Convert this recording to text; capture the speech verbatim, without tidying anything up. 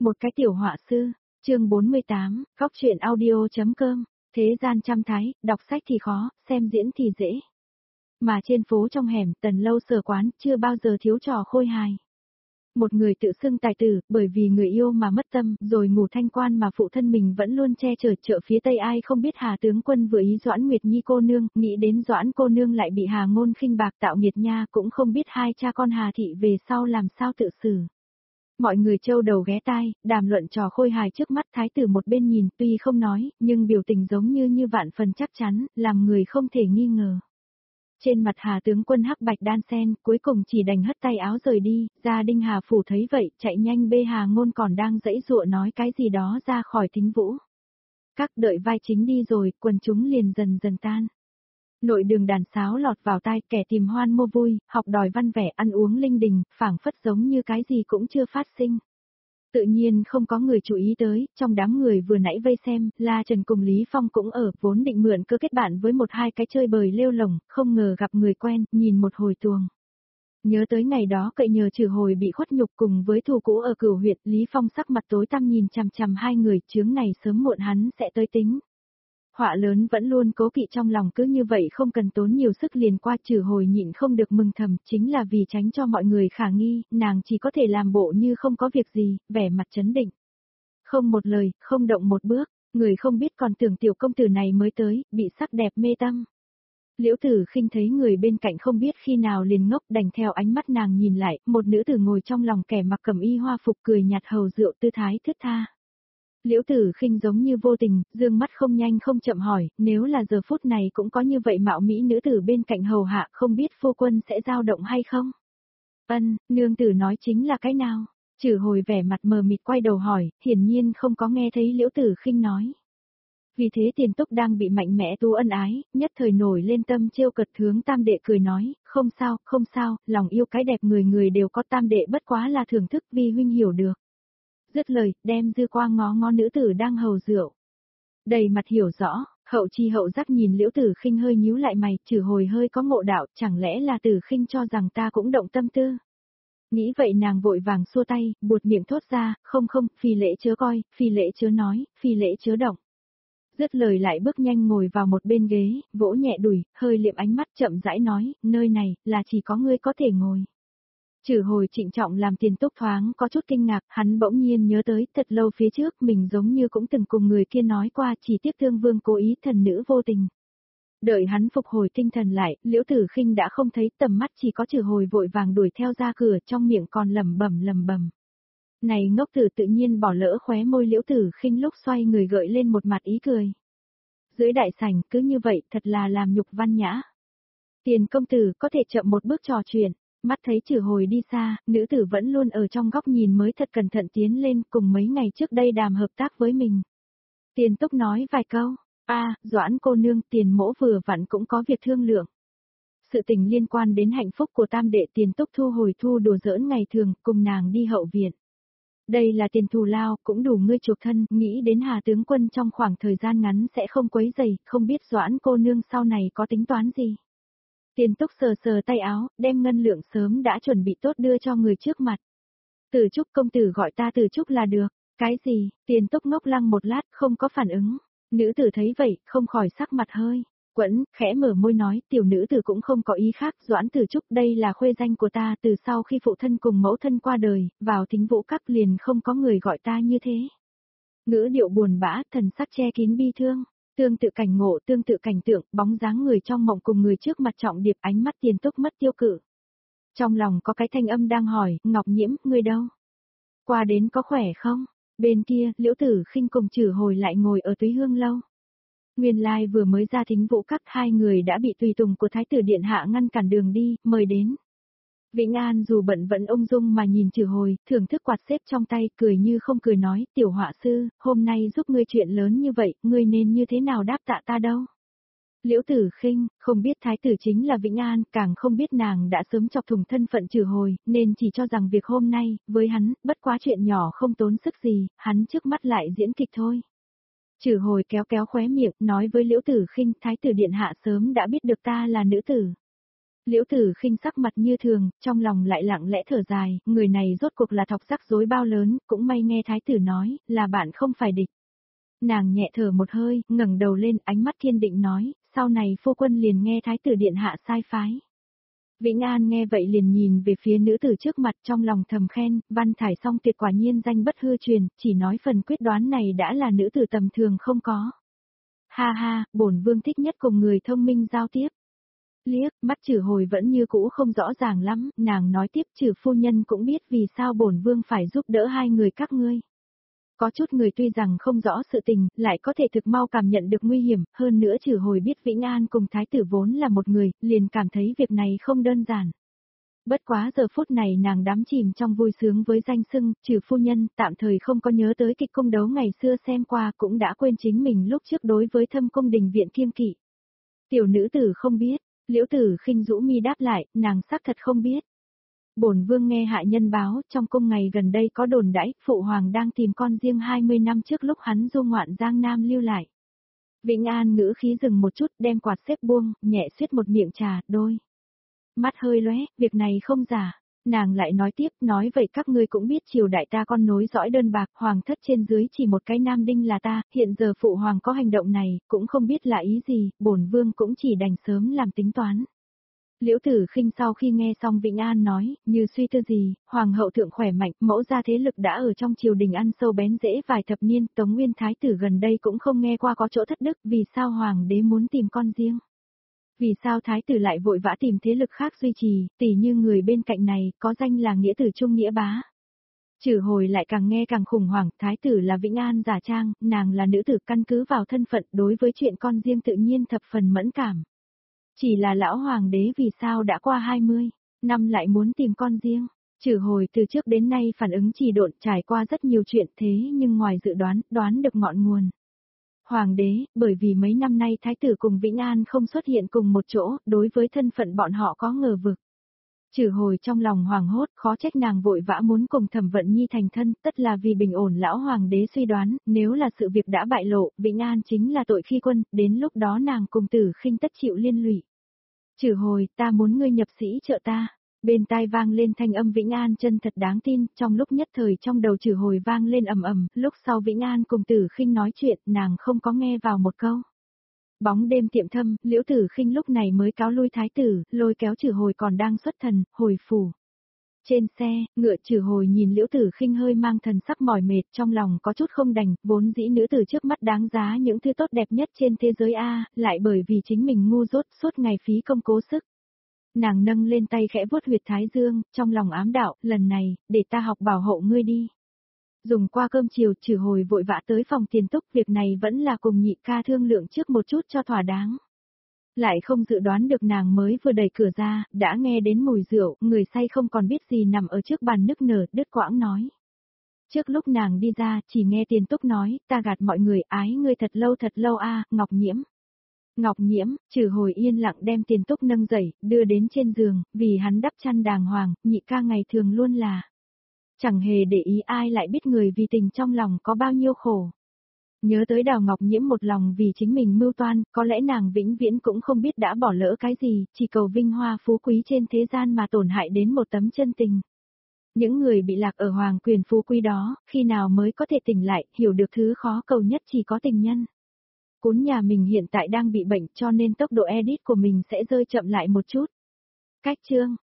Một cái tiểu họa sư, chương bốn mươi tám, góc truyện audio.com, thế gian trăm thái, đọc sách thì khó, xem diễn thì dễ. Mà trên phố trong hẻm, Tần Lâu Sở quán, chưa bao giờ thiếu trò khôi hài. Một người tự xưng tài tử, bởi vì người yêu mà mất tâm, rồi ngủ thanh quan mà phụ thân mình vẫn luôn che chở. Chợ phía Tây ai không biết Hà tướng quân vừa ý Doãn Nguyệt Nhi cô nương, nghĩ đến Doãn cô nương lại bị Hà Ngôn khinh bạc tạo nghiệt nha, cũng không biết hai cha con Hà thị về sau làm sao tự xử. Mọi người trâu đầu ghé tai, đàm luận trò khôi hài trước mắt. Thái tử một bên nhìn, tuy không nói, nhưng biểu tình giống như như vạn phần chắc chắn, làm người không thể nghi ngờ. Trên mặt Hà tướng quân hắc bạch đan sen, cuối cùng chỉ đành hất tay áo rời đi. Gia đình Hà phủ thấy vậy, chạy nhanh bê Hà Ngôn còn đang giãy giụa nói cái gì đó ra khỏi thính vũ. Các đợi vai chính đi rồi, quần chúng liền dần dần tan. Nội đường đàn sáo lọt vào tai, kẻ tìm hoan mua vui, học đòi văn vẻ, ăn uống linh đình, phảng phất giống như cái gì cũng chưa phát sinh. Tự nhiên không có người chú ý tới, trong đám người vừa nãy vây xem, La Trần cùng Lý Phong cũng ở, vốn định mượn cơ kết bạn với một hai cái chơi bời lêu lổng, không ngờ gặp người quen, nhìn một hồi tuồng. Nhớ tới ngày đó cậy nhờ trừ hồi bị khuất nhục cùng với thù cũ ở Cửu Huyệt, Lý Phong sắc mặt tối tăm nhìn chằm chằm hai người, chướng này sớm muộn hắn sẽ tới tính. Họa lớn vẫn luôn cố kỵ trong lòng, cứ như vậy không cần tốn nhiều sức liền qua. Trừ hồi nhịn không được mừng thầm, chính là vì tránh cho mọi người khả nghi, nàng chỉ có thể làm bộ như không có việc gì, vẻ mặt trấn định. Không một lời, không động một bước, người không biết còn tưởng tiểu công tử này mới tới, bị sắc đẹp mê tâm. Liễu Tử Khinh thấy người bên cạnh không biết khi nào liền ngốc, đành theo ánh mắt nàng nhìn lại, một nữ tử ngồi trong lòng kẻ mặc cẩm y hoa phục cười nhạt hầu rượu tư thái thướt tha. Liễu Tử Khinh giống như vô tình, dương mắt không nhanh không chậm hỏi, nếu là giờ phút này cũng có như vậy mạo mỹ nữ tử bên cạnh hầu hạ, không biết phu quân sẽ dao động hay không? Ân, nương tử nói chính là cái nào? Trừ hồi vẻ mặt mờ mịt quay đầu hỏi, hiển nhiên không có nghe thấy Liễu Tử Khinh nói. Vì thế Tiền Túc đang bị mạnh mẽ tu ân ái, nhất thời nổi lên tâm trêu cợt, hướng tam đệ cười nói, không sao, không sao, lòng yêu cái đẹp người người đều có, tam đệ bất quá là thưởng thức, vi huynh hiểu được. Dứt lời, đem dư qua ngó ngó nữ tử đang hầu rượu. Đầy mặt hiểu rõ, hậu chi hậu giác nhìn Liễu Tử Khinh hơi nhíu lại mày, trừ hồi hơi có ngộ đạo, chẳng lẽ là Tử Khinh cho rằng ta cũng động tâm tư. Nghĩ vậy nàng vội vàng xua tay, buột miệng thốt ra, không không, phi lễ chớ coi, phi lễ chớ nói, phi lễ chớ động. Dứt lời lại bước nhanh ngồi vào một bên ghế, vỗ nhẹ đùi, hơi liệm ánh mắt chậm rãi nói, nơi này, là chỉ có ngươi có thể ngồi. Trừ hồi trịnh trọng làm Tiền Túc thoáng có chút kinh ngạc, hắn bỗng nhiên nhớ tới, thật lâu phía trước mình giống như cũng từng cùng người kia nói qua, chỉ tiếc Thương Vương cố ý, thần nữ vô tình. Đợi hắn phục hồi tinh thần lại, Liễu Tử Khinh đã không thấy, tầm mắt chỉ có Trừ hồi vội vàng đuổi theo ra cửa, trong miệng còn lẩm bẩm lẩm bẩm. Này ngốc tử, tự nhiên bỏ lỡ khóe môi Liễu Tử Khinh lúc xoay người gợi lên một mặt ý cười. Dưới đại sảnh cứ như vậy, thật là làm nhục văn nhã. Tiền công tử có thể chậm một bước trò chuyện. Mắt thấy Trừ hồi đi xa, nữ tử vẫn luôn ở trong góc nhìn mới thật cẩn thận tiến lên, cùng mấy ngày trước đây đàm hợp tác với mình. Tiền Túc nói vài câu, a Doãn cô nương, Tiền mỗ vừa vặn cũng có việc thương lượng. Sự tình liên quan đến hạnh phúc của tam đệ. Tiền Túc thu hồi thu đùa giỡn ngày thường, cùng nàng đi hậu viện. Đây là tiền thù lao, cũng đủ ngươi chuộc thân, nghĩ đến Hà tướng quân trong khoảng thời gian ngắn sẽ không quấy rầy, không biết Doãn cô nương sau này có tính toán gì. Tiền Túc sờ sờ tay áo, đem ngân lượng sớm đã chuẩn bị tốt đưa cho người trước mặt. Từ Trúc công tử gọi ta Từ Trúc là được. Cái gì? Tiền Túc ngốc lăng một lát, không có phản ứng. Nữ tử thấy vậy, không khỏi sắc mặt hơi quẫn, khẽ mở môi nói, tiểu nữ tử cũng không có ý khác, Doãn Từ Trúc đây là khuê danh của ta, từ sau khi phụ thân cùng mẫu thân qua đời, vào thính vũ các liền không có người gọi ta như thế. Ngữ điệu buồn bã, thần sắc che kín bi thương. Tương tự cảnh ngộ, tương tự cảnh tượng, bóng dáng người trong mộng cùng người trước mặt trọng điệp, ánh mắt Tiền Túc mất tiêu cự. Trong lòng có cái thanh âm đang hỏi, Ngọc Nhiễm, ngươi đâu? Qua đến có khỏe không? Bên kia, Liễu Tử Khinh cùng Trừ hồi lại ngồi ở Túy Hương lâu. Nguyên lai vừa mới ra thính vũ các, hai người đã bị tùy tùng của Thái tử Điện Hạ ngăn cản đường đi, mời đến. Vĩnh An dù bận vẫn ung dung mà nhìn Trừ hồi, thưởng thức quạt xếp trong tay, cười như không cười nói, tiểu họa sư, hôm nay giúp ngươi chuyện lớn như vậy, ngươi nên như thế nào đáp tạ ta đâu. Liễu Tử Khinh, không biết thái tử chính là Vĩnh An, càng không biết nàng đã sớm chọc thủng thân phận Trừ hồi, nên chỉ cho rằng việc hôm nay, với hắn, bất quá chuyện nhỏ không tốn sức gì, hắn trước mắt lại diễn kịch thôi. Trừ hồi kéo kéo khóe miệng, nói với Liễu Tử Khinh, thái tử điện hạ sớm đã biết được ta là nữ tử. Liễu Tử Khinh sắc mặt như thường, trong lòng lại lặng lẽ thở dài, người này rốt cuộc là thọc rắc rối bao lớn, cũng may nghe thái tử nói, là bạn không phải địch. Nàng nhẹ thở một hơi, ngẩng đầu lên, ánh mắt kiên định nói, sau này phu quân liền nghe thái tử điện hạ sai phái. Vĩnh An nghe vậy liền nhìn về phía nữ tử trước mặt, trong lòng thầm khen, Văn Thải Song tuyệt quả nhiên danh bất hư truyền, chỉ nói phần quyết đoán này đã là nữ tử tầm thường không có. Ha ha, bổn vương thích nhất cùng người thông minh giao tiếp. Liếc, mắt Trử Hồi vẫn như cũ không rõ ràng lắm, nàng nói tiếp, Trử phu nhân cũng biết vì sao bổn vương phải giúp đỡ hai người các ngươi. Có chút người tuy rằng không rõ sự tình, lại có thể thực mau cảm nhận được nguy hiểm, hơn nữa Trử Hồi biết Vĩnh An cùng thái tử vốn là một người, liền cảm thấy việc này không đơn giản. Bất quá giờ phút này nàng đắm chìm trong vui sướng với danh xưng, Trử phu nhân, tạm thời không có nhớ tới kịch cung đấu ngày xưa xem qua, cũng đã quên chính mình lúc trước đối với Thâm Cung đình viện kiêng kỵ. Tiểu nữ tử không biết, Liễu Tử Khinh rũ mi đáp lại, nàng xác thật không biết. Bổn vương nghe hạ nhân báo, trong cung ngày gần đây có đồn đãi, phụ hoàng đang tìm con riêng hai mươi năm trước lúc hắn du ngoạn Giang Nam lưu lại. Vĩnh An ngữ khí dừng một chút, đem quạt xếp buông, nhẹ suýt một miệng trà, đôi. Mắt hơi lóe, việc này không giả. Nàng lại nói tiếp, nói vậy các ngươi cũng biết triều đại ta con nối dõi đơn bạc, hoàng thất trên dưới chỉ một cái nam đinh là ta, hiện giờ phụ hoàng có hành động này, cũng không biết là ý gì, bổn vương cũng chỉ đành sớm làm tính toán. Liễu Tử Khinh sau khi nghe xong Vĩnh An nói, như suy tư gì, hoàng hậu thượng khỏe mạnh, mẫu gia thế lực đã ở trong triều đình ăn sâu bén rễ vài thập niên, Tống Nguyên thái tử gần đây cũng không nghe qua có chỗ thất đức, vì sao hoàng đế muốn tìm con riêng? Vì sao thái tử lại vội vã tìm thế lực khác duy trì, tỉ như người bên cạnh này, có danh là nghĩa tử trung nghĩa bá. Trử Hồi lại càng nghe càng khủng hoảng, thái tử là Vĩnh An giả trang, nàng là nữ tử căn cứ vào thân phận đối với chuyện con riêng tự nhiên thập phần mẫn cảm. Chỉ là lão hoàng đế vì sao đã qua hai mươi năm lại muốn tìm con riêng. Trử Hồi từ trước đến nay phản ứng trì độn trải qua rất nhiều chuyện thế nhưng ngoài dự đoán, đoán được ngọn nguồn. Hoàng đế, bởi vì mấy năm nay thái tử cùng Vĩnh An không xuất hiện cùng một chỗ, đối với thân phận bọn họ có ngờ vực. Trử Hồi trong lòng hoàng hốt, khó trách nàng vội vã muốn cùng Thẩm Vận Nhi thành thân, tất là vì bình ổn lão hoàng đế suy đoán, nếu là sự việc đã bại lộ, Vĩnh An chính là tội khi quân, đến lúc đó nàng cùng Tử Khinh tất chịu liên lụy. Trử Hồi, ta muốn ngươi nhập sĩ trợ ta. Bên tai vang lên thanh âm Vĩnh An chân thật đáng tin, trong lúc nhất thời trong đầu Trử Hồi vang lên ầm ầm, lúc sau Vĩnh An cùng Tử Khinh nói chuyện, nàng không có nghe vào một câu. Bóng đêm tiệm thâm, Liễu Tử Khinh lúc này mới cáo lui thái tử, lôi kéo Trử Hồi còn đang xuất thần, hồi phủ. Trên xe, ngựa Trử Hồi nhìn Liễu Tử Khinh hơi mang thần sắc mỏi mệt, trong lòng có chút không đành, vốn dĩ nữ tử trước mắt đáng giá những thứ tốt đẹp nhất trên thế giới a, lại bởi vì chính mình ngu dốt suốt ngày phí công cố sức. Nàng nâng lên tay khẽ vuốt huyệt thái dương, trong lòng ám đạo, lần này, để ta học bảo hộ ngươi đi. Dùng qua cơm chiều, Trử Hồi vội vã tới phòng tiền túc, việc này vẫn là cùng nhị ca thương lượng trước một chút cho thỏa đáng. Lại không dự đoán được nàng mới vừa đẩy cửa ra, đã nghe đến mùi rượu, người say không còn biết gì nằm ở trước bàn nức nở, đứt quãng nói. Trước lúc nàng đi ra, chỉ nghe tiền túc nói, ta gạt mọi người, ái ngươi thật lâu thật lâu a, Ngọc Nhiễm. Ngọc Nhiễm, Trử Hồi yên lặng đem tiền túc nâng dậy, đưa đến trên giường, vì hắn đắp chăn đàng hoàng, nhị ca ngày thường luôn là. Chẳng hề để ý ai lại biết người vì tình trong lòng có bao nhiêu khổ. Nhớ tới Đào Ngọc Nhiễm một lòng vì chính mình mưu toan, có lẽ nàng vĩnh viễn cũng không biết đã bỏ lỡ cái gì, chỉ cầu vinh hoa phú quý trên thế gian mà tổn hại đến một tấm chân tình. Những người bị lạc ở hoàng quyền phú quý đó, khi nào mới có thể tỉnh lại, hiểu được thứ khó cầu nhất chỉ có tình nhân. Cún nhà mình hiện tại đang bị bệnh cho nên tốc độ edit của mình sẽ rơi chậm lại một chút. Cách chương